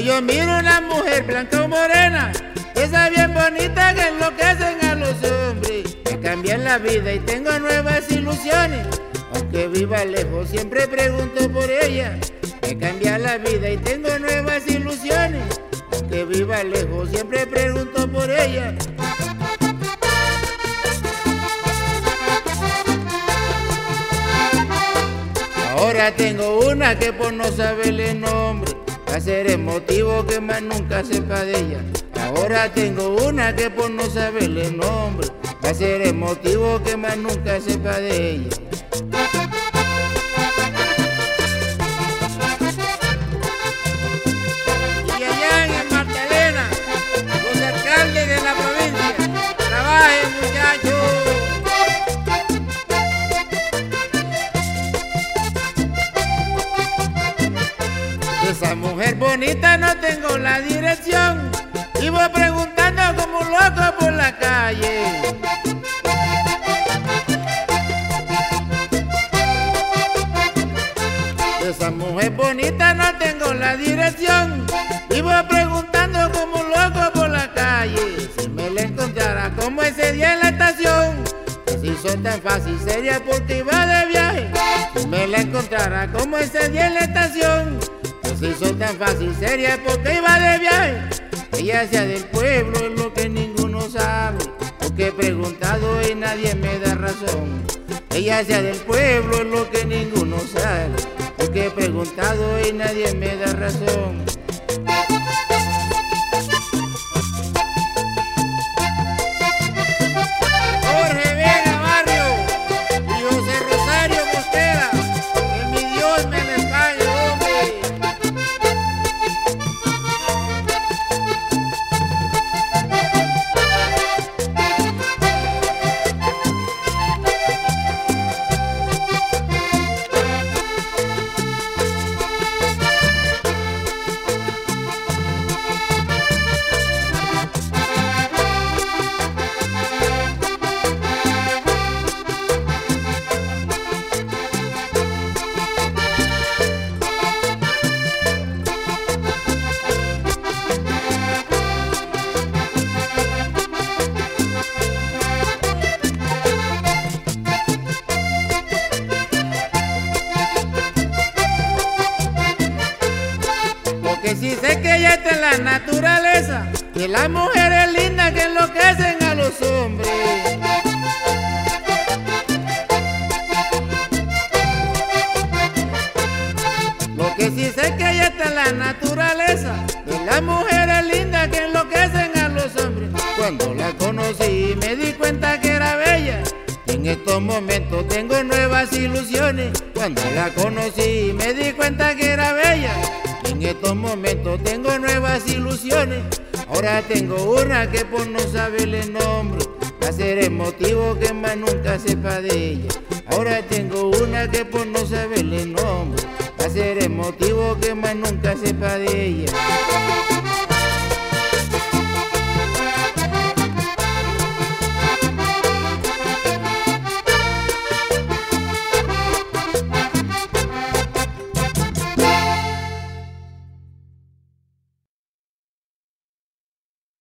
yo miro una mujer blanca o morena, esa bien bonita que enloquecen a los hombres, me cambian la vida y tengo nuevas ilusiones. Aunque viva lejos siempre pregunto por ella, me cambia la vida y tengo nuevas ilusiones. Aunque viva lejos siempre pregunto por ella. Ahora tengo una que por no saberle nombre va a ser el motivo que más nunca sepa de ella. Ahora tengo una que por no saberle nombre va a ser el motivo que más nunca sepa de ella. Y allá en Magdalena, los alcaldes de la provincia, trabajen, muchachos. Esa mujer bonita no tengo la dirección y voy preguntando como un loco por la calle. Esa mujer bonita no tengo la dirección y voy preguntando como un loco por la calle. Si me la encontrara como ese día en la estación, que si son tan fácil sería porque iba de viaje. Si me la encontrara como ese día en la estación, si son tan fácil sería porque iba de viaje. Ella sea del pueblo es lo que ninguno sabe, porque he preguntado y nadie me da razón. Ella sea del pueblo es lo que ninguno sabe, porque he preguntado y nadie me da razón. Jorge Vega Barrio y José Rosario Mosquera, que mi Dios me les pague, hombre. Que si sé que ella está en la naturaleza, que las mujeres lindas que enloquecen a los hombres. Lo que sí sé que ella está en la naturaleza, que las mujeres lindas que enloquecen a los hombres. Cuando la conocí me di cuenta que era bella, y en estos momentos tengo nuevas ilusiones. Cuando la conocí me di cuenta que era bella, en estos momentos tengo nuevas ilusiones. Ahora tengo una que por no saberle nombre va a ser el motivo que más nunca sepa de ella. Ahora tengo una que por no saberle nombre va a ser el motivo que más nunca sepa de ella.